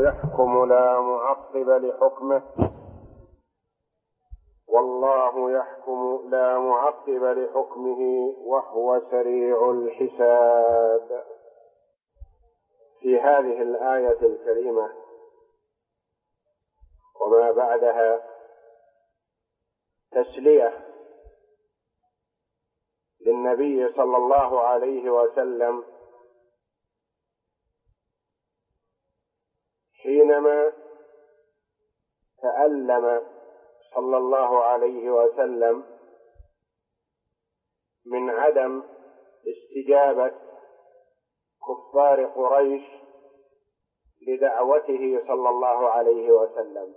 يحكم لا معقب لحكمه، والله يحكم لا معقب لحكمه وهو سريع الحساب. في هذه الآية الكريمة وما بعدها تسلية للنبي صلى الله عليه وسلم حينما تألم صلى الله عليه وسلم من عدم استجابة كفار قريش لدعوته صلى الله عليه وسلم.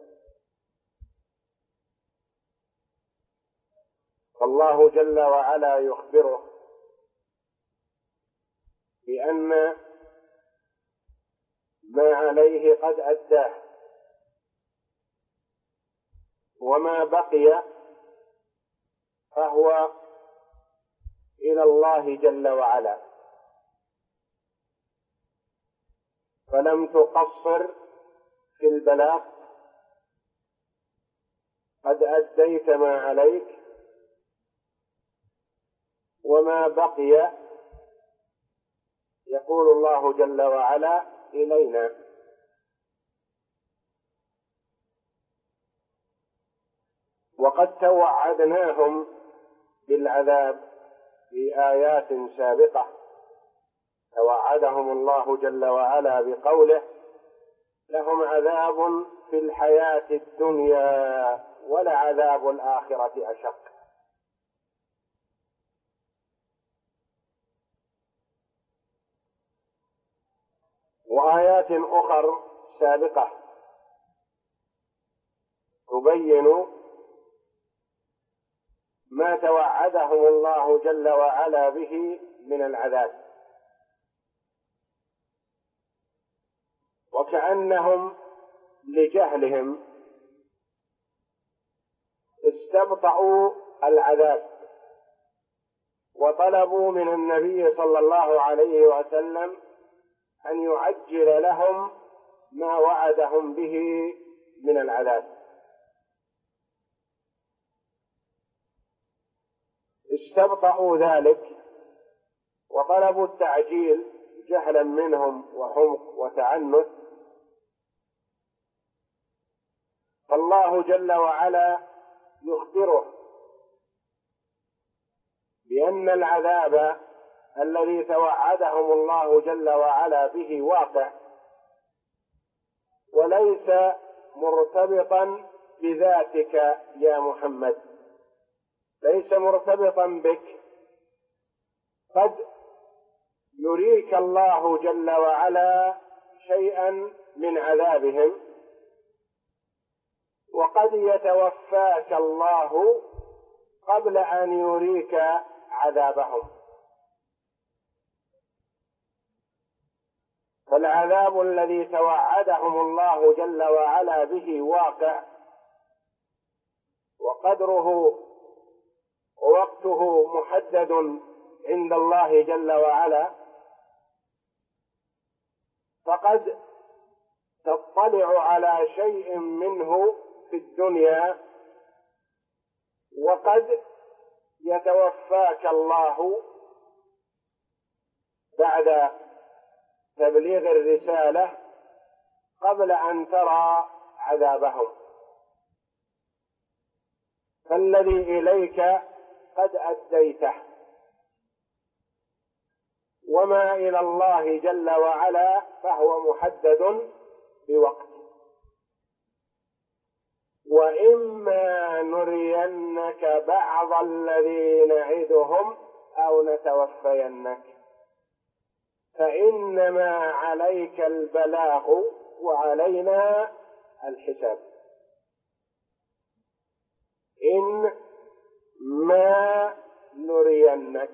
فالله جل وعلا يخبره بأن ما عليه قد أداه، وما بقي فهو إلى الله جل وعلا، فلم تقصر في البلاغ، قد أديت ما عليك، وما بقي يقول الله جل وعلا إلينا. وقد توعدناهم بالعذاب في آيات سابقة، توعدهم الله جل وعلا بقوله: لهم عذاب في الحياة الدنيا ولعذاب الآخرة أشق. وآيات أخر سابقة تبين ما توعدهم الله جل وعلا به من العذاب، وكأنهم لجهلهم استبطأوا العذاب وطلبوا من النبي صلى الله عليه وسلم أن يعجل لهم ما وعدهم به من العذاب. استبطأوا ذلك وطلبوا التعجيل جهلا منهم وحمق وتعنت، فالله جل وعلا يخبره بأن العذاب الذي توعدهم الله جل وعلا به واقع، وليس مرتبطا بذاتك يا محمد، ليس مرتبطا بك. قد يريك الله جل وعلا شيئا من عذابهم، وقد يتوفاك الله قبل أن يريك عذابهم. فالعذاب الذي توعدهم الله جل وعلا به واقع، وقدره ووقته محدد عند الله جل وعلا، فقد تطلع على شيء منه في الدنيا، وقد يتوفاك الله بعد تبليغ الرسالة قبل أن ترى عذابهم. فالذي إليك قد أديته، وما إلى الله جل وعلا فهو محدد بوقت. وإما نرينك بعض الذي نعدهم أو نتوفينك فإنما عليك البلاغ وعلينا الحساب. إن ما نرينك،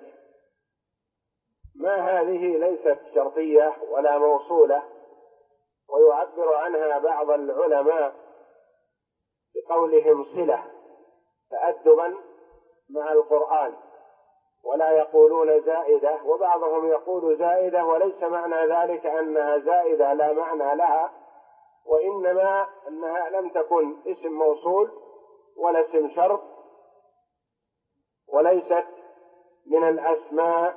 ما هذه ليست شرطية ولا موصولة، ويعبر عنها بعض العلماء بقولهم صلة تأدبا مع القرآن، ولا يقولون زائدة، وبعضهم يقول زائدة وليس معنى ذلك أنها زائدة لا معنى لها، وإنما أنها لم تكن اسم موصول ولا اسم شرط، وليست من الأسماء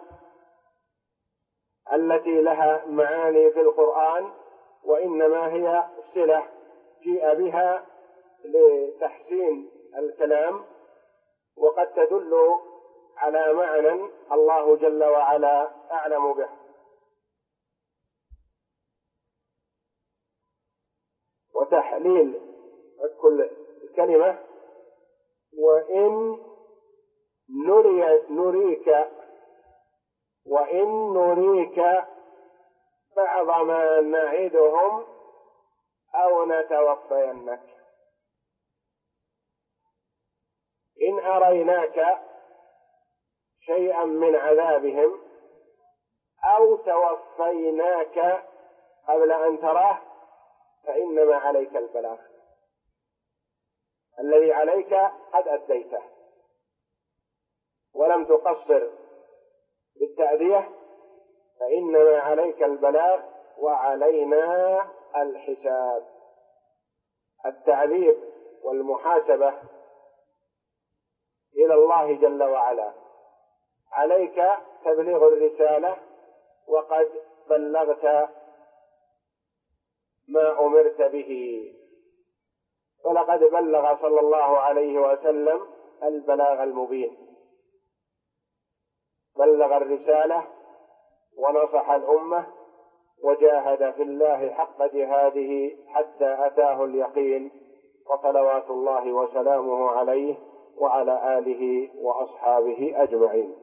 التي لها معاني في القرآن، وإنما هي صلة جيء بها لتحسين الكلام، وقد تدل على معنى الله جل وعلا أعلم به. وتحليل كل كلمة: وإن نريك بعض ما نعدهم أو نتوفينك. إن أريناك شيئا من عذابهم أو توفيناك قبل أن تراه فإنما عليك البلاغ، الذي عليك قد أديته ولم تقصر بالتأدية، فإنما عليك البلاغ وعلينا الحساب. التعذيب والمحاسبة إلى الله جل وعلا، عليك تبليغ الرسالة وقد بلغت ما أمرت به، فلقد بلغ صلى الله عليه وسلم البلاغ المبين، بلغ الرسالة ونصح الأمة وجاهد في الله حق جهاده حتى أتاه اليقين، وصلوات الله وسلامه عليه وعلى آله وأصحابه أجمعين.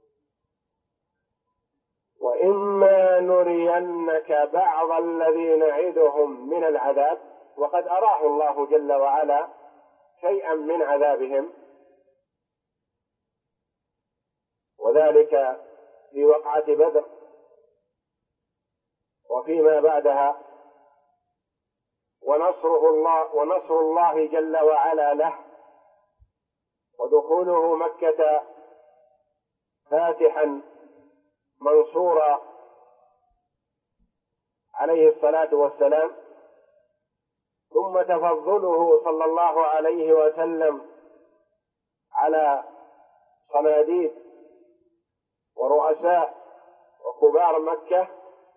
وإما نرينك بعض الذي نعدهم من العذاب، وقد أراه الله جل وعلا شيئا من عذابهم، وذلك في وقعة بدر وفيما بعدها، ونصر الله جل وعلا له، ودخوله مكة فاتحا منصورا عليه الصلاة والسلام، ثم تفضله صلى الله عليه وسلم على صناديد ورؤساء وكبار مكة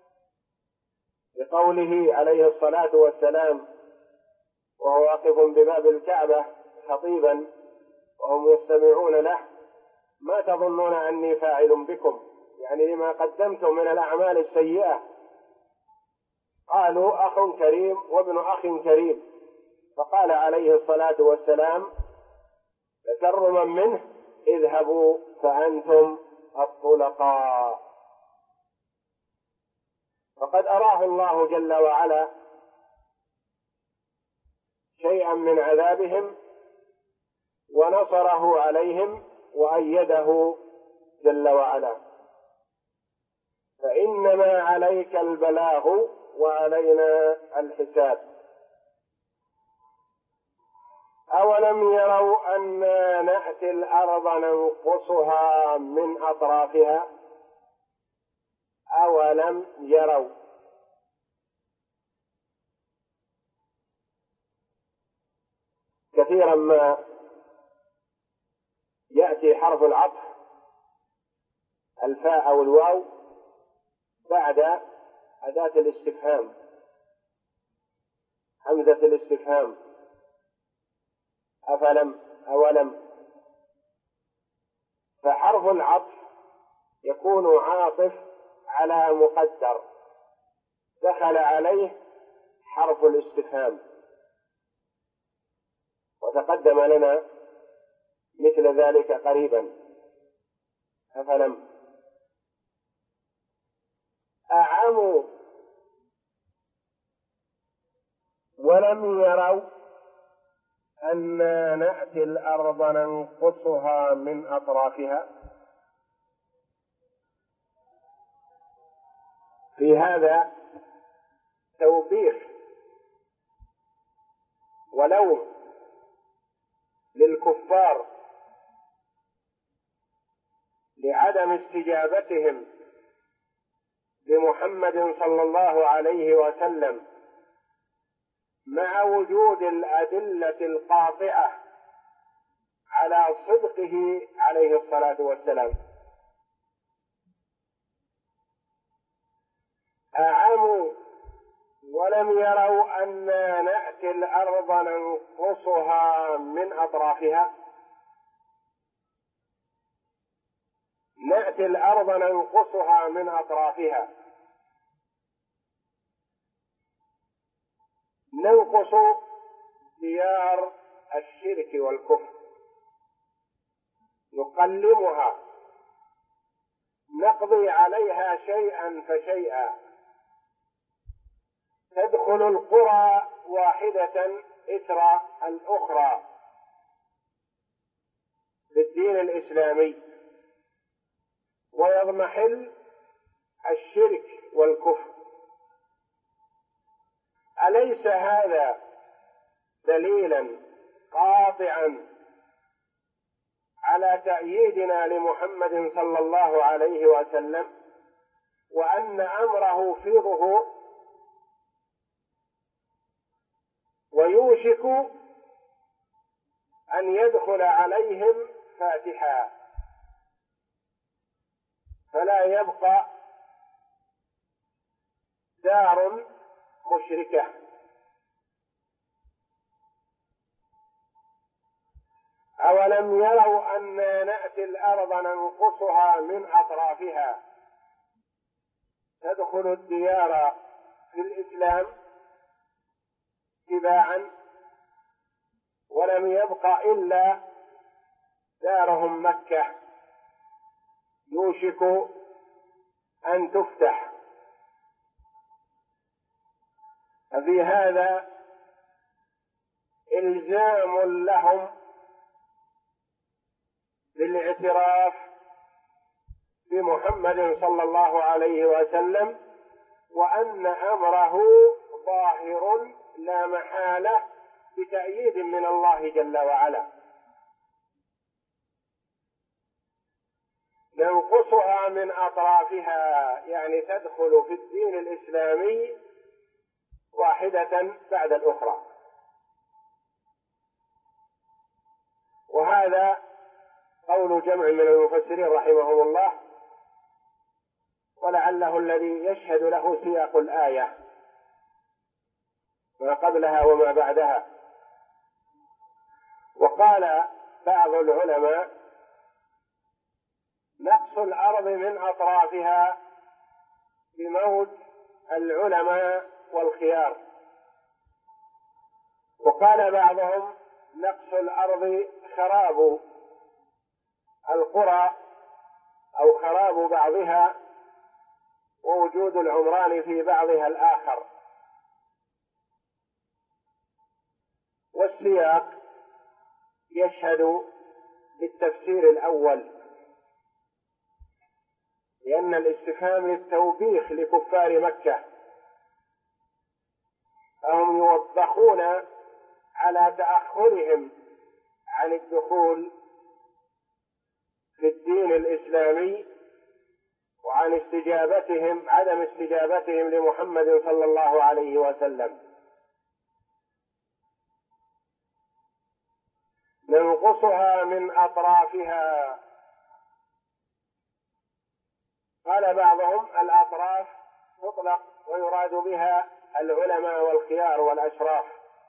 بقوله عليه الصلاة والسلام وهو واقف بباب الكعبة خطيبا وهم يستمعون له: ما تظنون أني فاعل بكم، يعني لما قدمتم من الأعمال السيئة. قالوا: أخ كريم وابن أخ كريم. فقال عليه الصلاة والسلام تكرما منه: اذهبوا فأنتم الطلقاء. فقد أراه الله جل وعلا شيئا من عذابهم ونصره عليهم وأيده جل وعلا، فإنما عليك البلاغ وعلينا الحساب. أولم يروا أنا نأتي الأرض ننقصها من أطرافها؟ أولم يروا، كثيرا ما يأتي حرف العطف الفاء أو الواو بعد أداة الاستفهام، همزة الاستفهام: أفلم، أولم. فحرف العطف يكون عاطف على مقدر دخل عليه حرف الاستفهام، وتقدم لنا مثل ذلك قريبا: أفلم. أعموا ولم يروا أنا نأتي الأرض ننقصها من أطرافها. في هذا توبيخ ولوم للكفار لعدم استجابتهم لمحمد صلى الله عليه وسلم مع وجود الأدلة القاطعة على صدقه عليه الصلاة والسلام. أعموا ولم يروا أنا نأتي الأرض ننقصها من أطرافها؟ نأتي الأرض ننقصها من أطرافها، ننقص ديار الشرك والكفر، نقلمها، نقضي عليها شيئا فشيئا، تدخل القرى واحدة إثر الأخرى بالدين الإسلامي، ويضمحل الشرك والكفر. أليس هذا دليلا قاطعا على تأييدنا لمحمد صلى الله عليه وسلم، وأن أمره في ظهور، ويوشك أن يدخل عليهم فاتحا فلا يبقى دار مشركة. أولم يروا أنا نأتي الأرض ننقصها من أطرافها، تدخل الديار في الإسلام تباعا، ولم يبق إلا دارهم مكة يوشك أن تفتح. ففي هذا إلزام لهم بالاعتراف بمحمد صلى الله عليه وسلم، وأن أمره ظاهر لا محالة بتأييد من الله جل وعلا. ننقصها من أطرافها يعني تدخل في الدين الإسلامي واحدة بعد الأخرى. وهذا قول جمع من المفسرين رحمهم الله، ولعله الذي يشهد له سياق الآية ما قبلها وما بعدها. وقال بعض العلماء: نقص الأرض من أطرافها بموت العلماء والخيار. وقال بعضهم: نقص الأرض خراب القرى أو خراب بعضها ووجود العمران في بعضها الآخر. والسياق يشهد بالتفسير الأول، لأن الاستفهام للتوبيخ لكفار مكة، فهم يوبخون على تأخرهم عن الدخول في الدين الإسلامي، وعن عدم استجابتهم لمحمد صلى الله عليه وسلم. ننقصها من أطرافها. قال بعضهم: الأطراف تطلق ويراد بها العلماء والخيار والأشراف،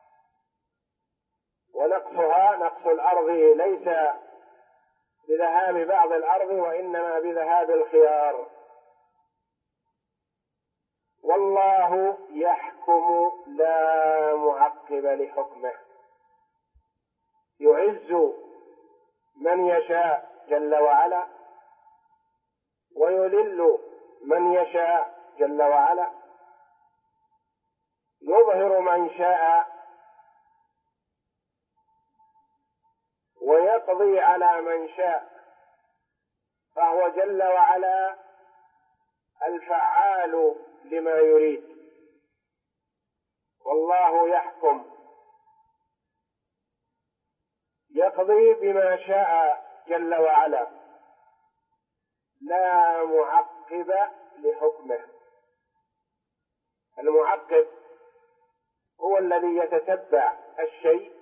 ونقصها نقص الأرض ليس بذهاب بعض الأرض وإنما بذهاب الخيار. والله يحكم لا معقب لحكمه، يعز من يشاء جل وعلا ويذل من يشاء جل وعلا، يظهر من شاء ويقضي على من شاء، فهو جل وعلا الفعال لما يريد. والله يحكم، يقضي بما شاء جل وعلا، لا معقب لحكمه. المعقب هو الذي يتتبع الشيء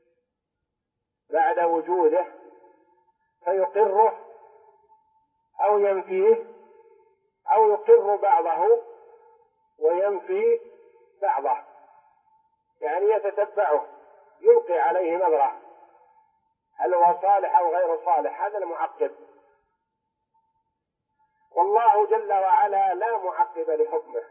بعد وجوده فيقره أو ينفيه، أو يقر بعضه وينفي بعضه، يعني يتتبعه، يلقي عليه نظرة هل هو صالح أو غير صالح، هذا المعقب. والله جل وعلا لا معقب لحكمه،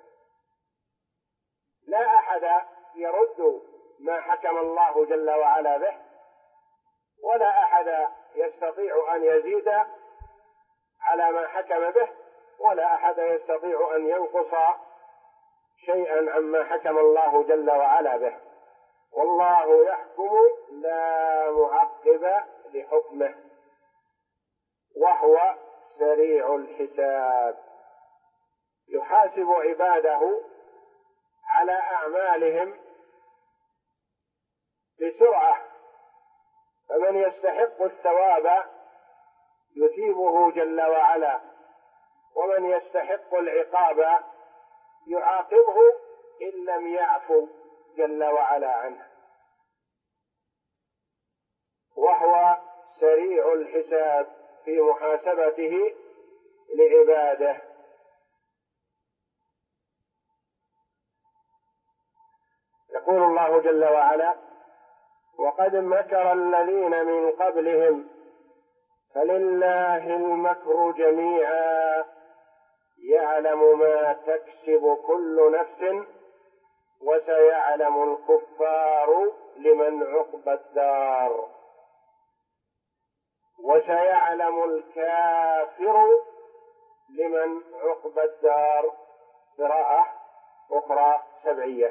لا أحد يرد ما حكم الله جل وعلا به، ولا أحد يستطيع أن يزيد على ما حكم به، ولا أحد يستطيع أن ينقص شيئا عما حكم الله جل وعلا به. والله يحكم لا معقب لحكمه، وهو سريع الحساب، يحاسب عباده على أعمالهم بسرعة، فمن يستحق الثواب يثيبه جل وعلا، ومن يستحق العقاب يعاقبه إن لم يعفو جل وعلا عنه، وهو سريع الحساب في محاسبته لعباده. يقول الله جل وعلا: وقد مكر الذين من قبلهم فلله المكر جميعا يعلم ما تكسب كل نفس وسيعلم الكفار لمن عقبى الدار وسيعلم الكافر لمن عقبى الدار. قراءة أخرى سبعية.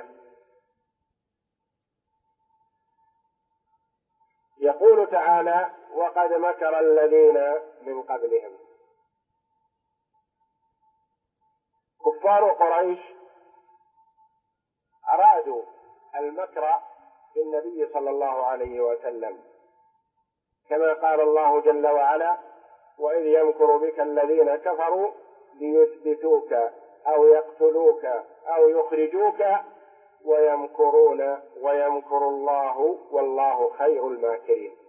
يقول تعالى: وقد مكر الذين من قبلهم. كفار قريش أرادوا المكر بالنبي صلى الله عليه وسلم، كما قال الله جل وعلا: وإذ يمكر بك الذين كفروا ليثبتوك أو يقتلوك أو يخرجوك ويمكرون ويمكر الله والله خير الماكرين.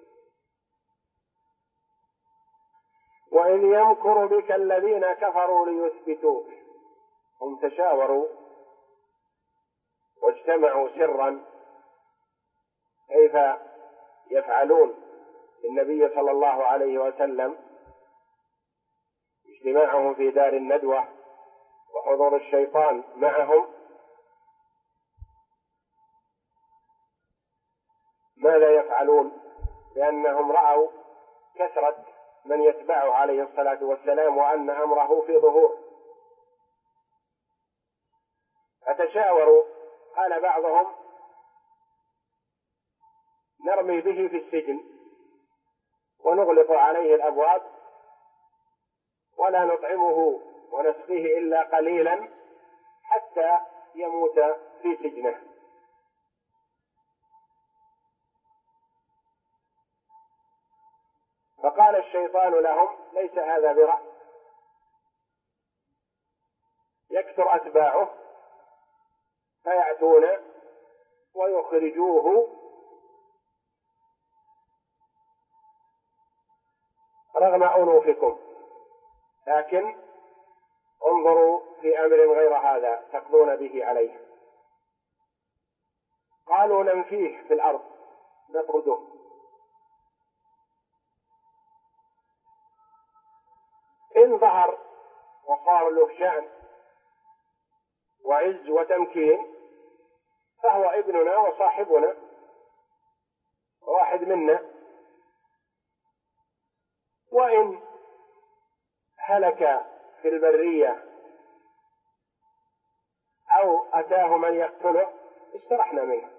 وإذ يمكر بك الذين كفروا ليثبتوك، هم تشاوروا واجتمعوا سرا كيف يفعلون بالنبي صلى الله عليه وسلم، اجتماعهم في دار الندوة وحضور الشيطان معهم. ماذا يفعلون؟ لأنهم رأوا كثرة من يتبعه عليه الصلاة والسلام وأن أمره في ظهور، فتشاوروا. قال بعضهم: نرمي به في السجن ونغلق عليه الأبواب ولا نطعمه ونسقيه إلا قليلا حتى يموت في سجنه. فقال الشيطان لهم: ليس هذا برأي، يكثر أتباعه فيأتون ويخرجوه رغم أنوفكم، لكن انظروا في أمر غير هذا تقضون به عليه. قالوا: ننفيه في الأرض نطرده. إن ظهر وصار له شأن وعز وتمكين فهو ابننا وصاحبنا واحد منا، وإن هلك في البرية أو أتاه من يقتله استرحنا منه.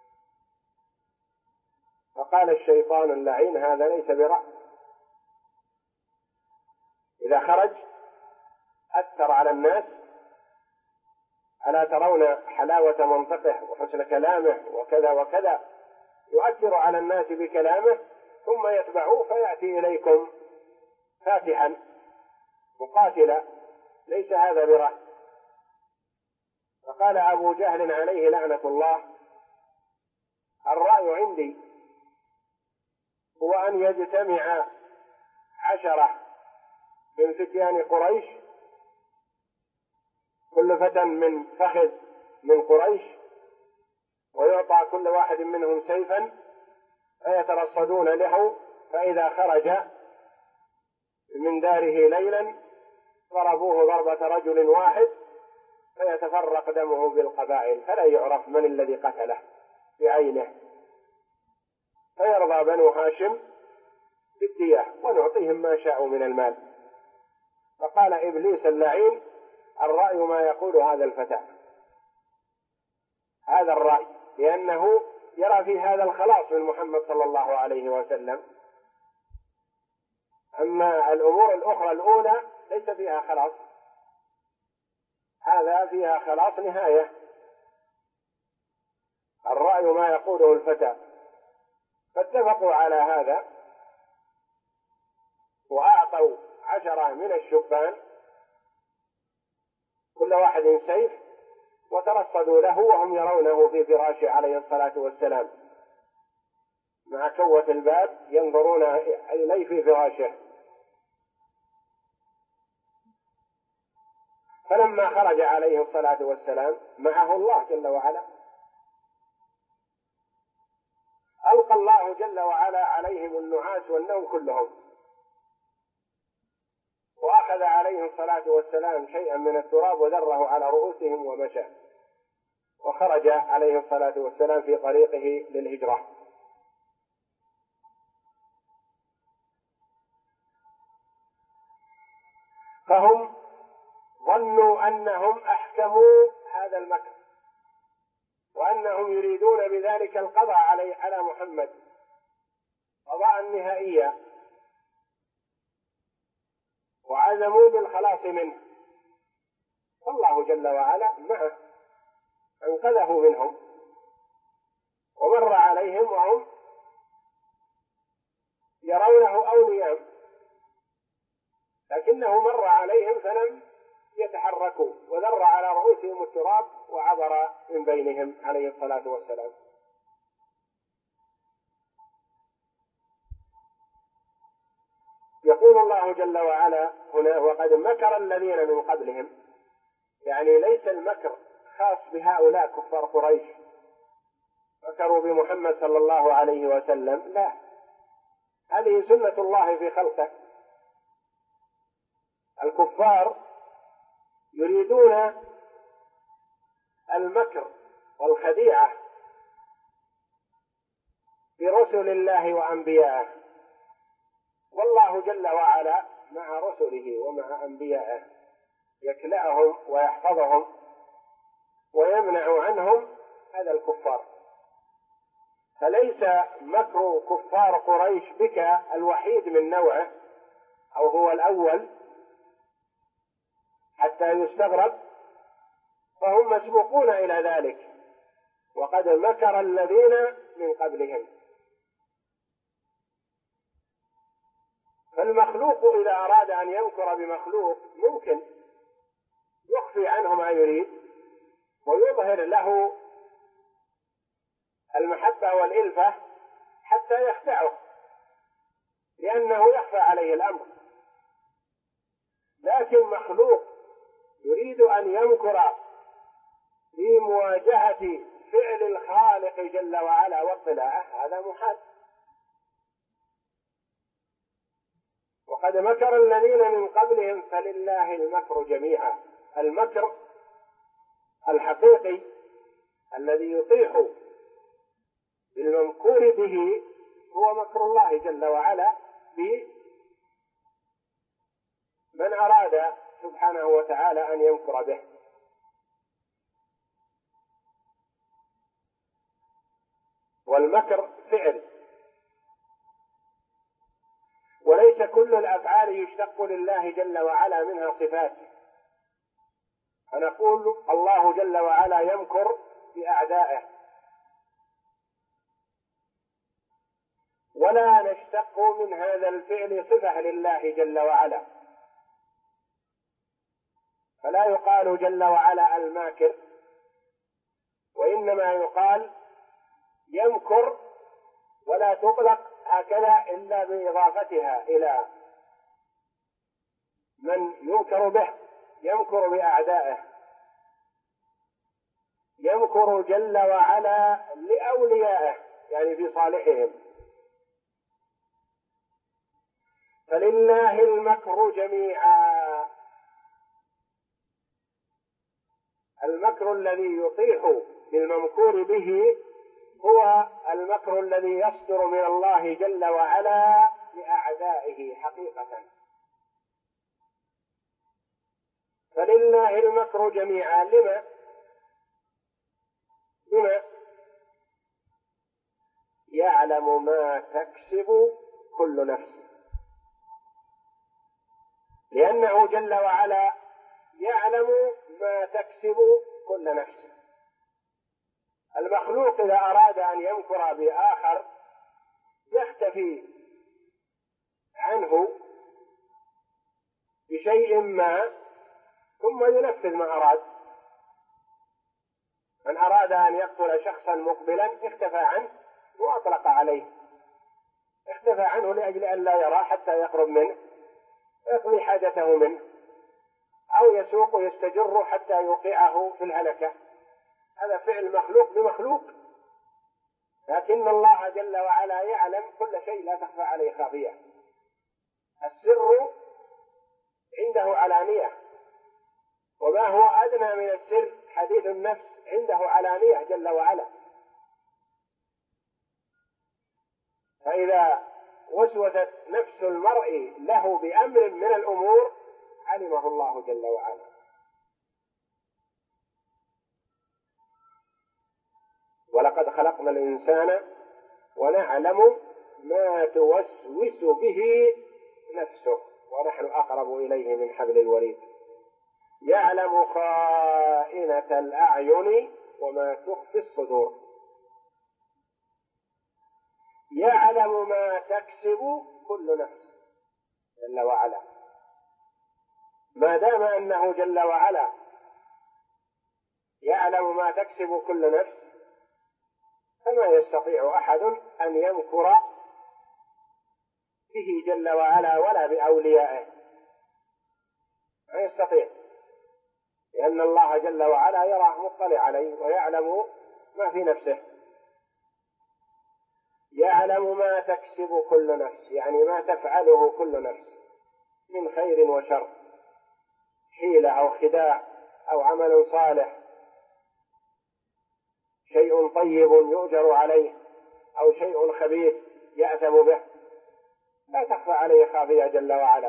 فقال الشيطان اللعين: هذا ليس برأي، إذا خرج أثر على الناس. ألا ترون حلاوة منطقه وحسن كلامه وكذا وكذا، يؤثر على الناس بكلامه ثم يتبعوه فيأتي إليكم فاتحا مقاتلا، ليس هذا برأي. فقال أبو جهل عليه لعنة الله: عندي هو أن يجتمع 10 من فتيان قريش، كل فتى من فخذ من قريش، ويعطى كل واحد منهم سيفا فيترصدون له، فإذا خرج من داره ليلا ضربوه ضربة رجل واحد فيتفرق دمه بالقبائل فلا يعرف من الذي قتله بعينه، فيرضى بنو هاشم بالدية ونعطيهم ما شاءوا من المال. فقال إبليس اللعين: الرأي ما يقول هذا الفتى، هذا الرأي، لأنه يرى في هذا الخلاص من محمد صلى الله عليه وسلم. أما الأمور الأخرى الأولى ليس فيها خلاص، هذا فيها خلاص نهاية. الرأي ما يقوله الفتى. فاتفقوا على هذا وأعطوا 10 من الشبان كل واحد سيف، وترصدوا له وهم يرونه في فراشه عليه الصلاة والسلام مع كوة الباب، ينظرون إليه في فراشه. فلما خرج عليه الصلاة والسلام معه الله جل وعلا، ألقى الله جل وعلا عليهم النعاس والنوم كلهم، وأخذ عليه الصلاة والسلام شيئا من التراب وذره على رؤوسهم ومشى، وخرج عليه الصلاة والسلام في طريقه للهجرة. فهم ظنوا أنهم أحكموا هذا المكر، وأنهم يريدون بذلك القضاء على محمد قضاء نهائيا، وعزموا بالخلاص منه، فالله جل وعلا معه أنقذه منهم، ومر عليهم وهم يرونه أولياء، لكنه مر عليهم فلم يتحركوا، وذر على رؤوسهم التراب وعبر من بينهم عليه الصلاة والسلام. يقول الله جل وعلا هنا: وقد مكر الذين من قبلهم، يعني ليس المكر خاص بهؤلاء كفار قريش مكروا بمحمد صلى الله عليه وسلم، لا، هذه سنة الله في خلقه. الكفار يريدون المكر والخديعة برسل الله وأنبيائه، والله جل وعلا مع رسله ومع أنبيائه يكلأهم ويحفظهم ويمنع عنهم هذا الكفار. فليس مكر كفار قريش بك الوحيد من نوعه، أو هو الأول حتى يستغرب، فهم مسبوقون إلى ذلك. وقد مكر الذين من قبلهم. فالمخلوق إذا أراد أن يمكر بمخلوق ممكن يخفي عنه ما يريد ويظهر له المحبة والإلفة حتى يخدعه، لأنه يخفى عليه الأمر. لكن مخلوق يريد أن يمكر في مواجهة فعل الخالق جل وعلا واطلاعه، هذا محال. وقد مكر الذين من قبلهم فلله المكر جميعا. المكر الحقيقي الذي يطيح بالممكور به هو مكر الله جل وعلا بمن أراد سبحانه وتعالى أن يمكر به. والمكر فعل، وليس كل الأفعال يشتق لله جل وعلا منها صفات، فنقول الله جل وعلا يمكر بأعدائه، ولا نشتق من هذا الفعل صفة لله جل وعلا، فلا يقال جل وعلا الماكر، وإنما يقال يمكر ولا تطلق هكذا إلا بإضافتها إلى من ينكر به، يمكر بأعدائه، يمكر جل وعلا لأوليائه يعني في صالحهم. فلله المكر جميعا، المكر الذي يطيح بالممكور به هو المكر الذي يصدر من الله جل وعلا لأعدائه حقيقة. فلله المكر جميعا. لما يعلم ما تكسب كل نفس، لأنه جل وعلا يعلم ما تكسب كل نفس. المخلوق إذا أراد أن يمكر بآخر يختفي عنه بشيء ما ثم ينفذ ما أراد. من أراد أن يقتل شخصا مقبلا اختفى عنه وأطلق عليه، اختفى عنه لأجل أن لا يرى حتى يقرب منه يقضي حاجته منه، أو يسوق يستجر حتى يوقعه في الهلكة. هذا فعل مخلوق بمخلوق، لكن الله جل وعلا يعلم كل شيء لا تخفى عليه خافية. السر عنده علانية، وما هو أدنى من السر حديث النفس عنده علانية جل وعلا. فإذا وسوست نفس المرء له بأمر من الأمور علمه الله جل وعلا. ولقد خلقنا الإنسان ونعلم ما توسوس به نفسه ونحن أقرب إليه من حبل الوريد. يعلم خائنة الأعين وما تخفي الصدور. يعلم ما تكسب كل نفس جل وعلا. ما دام أنه جل وعلا يعلم ما تكسب كل نفس فما يستطيع أحد أن يمكر به جل وعلا ولا بأوليائه، ما يستطيع، لأن الله جل وعلا يراه مطلع عليه ويعلم ما في نفسه. يعلم ما تكسب كل نفس يعني ما تفعله كل نفس من خير وشر، حيلة أو خداع أو عمل صالح، شيء طيب يؤجر عليه أو شيء خبيث يأثم به، لا تخفى عليه خافية جل وعلا.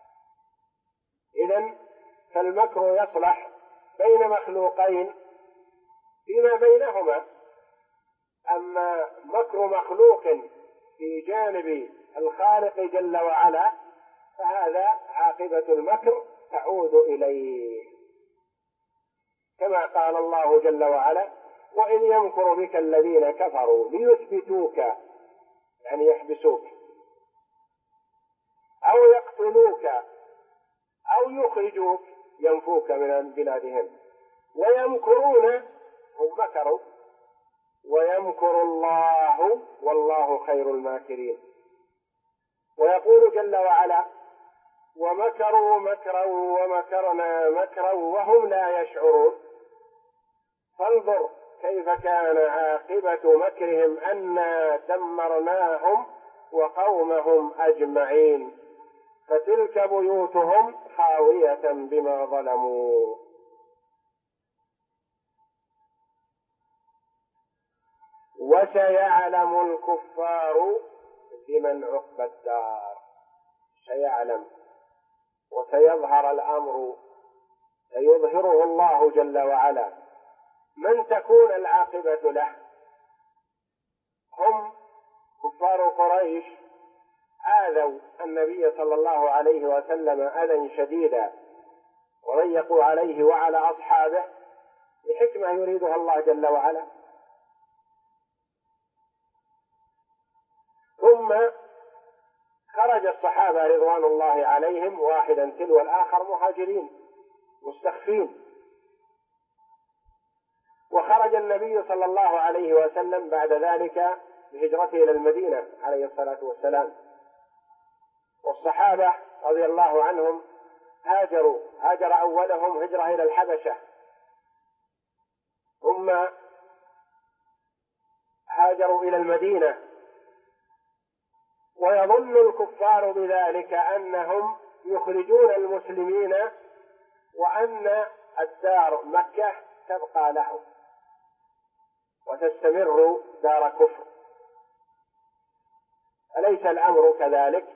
إذن فالمكر يصلح بين مخلوقين فيما بينهما. أما مكر مخلوق في جانب الخالق جل وعلا فهذا عاقبة المكر تعود إليه، كما قال الله جل وعلا: وإذ يمكر بك الذين كفروا ليثبتوك يعني يحبسوك أو يقتلوك أو يخرجوك ينفوك من بلادهم ويمكرون، هم مكروا، ويمكر الله والله خير الماكرين. ويقول جل وعلا: ومكروا مكرا ومكرنا مكرا وهم لا يشعرون. فانظر كيف كان عاقبة مكرهم أنا دمرناهم وقومهم أجمعين فتلك بيوتهم خاوية بما ظلموا. وسيعلم الكفار لمن عقبى الدار. سيعلم وسيظهر الأمر، سيظهره الله جل وعلا من تكون العاقبة له. هم كفار قريش آذوا النبي صلى الله عليه وسلم أذى شديدا وضيقوا عليه وعلى أصحابه لحكمة يريدها الله جل وعلا. ثم خرج الصحابة رضوان الله عليهم واحدا تلو الآخر مهاجرين مستخفين، وخرج النبي صلى الله عليه وسلم بعد ذلك بهجرته إلى المدينة عليه الصلاة والسلام. والصحابة رضي الله عنهم هاجر أولهم هجرة إلى الحبشة، ثم هاجروا إلى المدينة، ويظن الكفار بذلك أنهم يخرجون المسلمين وأن الدار مكة تبقى لهم وتستمر دار كفر. أليس الأمر كذلك؟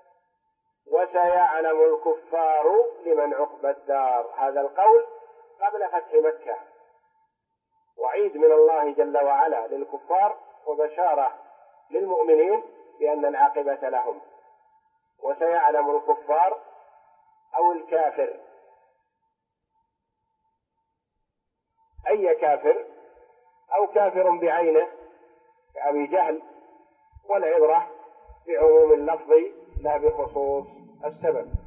وسيعلم الكفار لمن عقبى الدار. هذا القول قبل فتح مكة، وعيد من الله جل وعلا للكفار وبشارة للمؤمنين بأن العاقبة لهم. وسيعلم الكفار أو الكافر، أي كافر، أو كافر بعينه كأبي جهل، والعبرة بعموم اللفظ لا بخصوص السبب.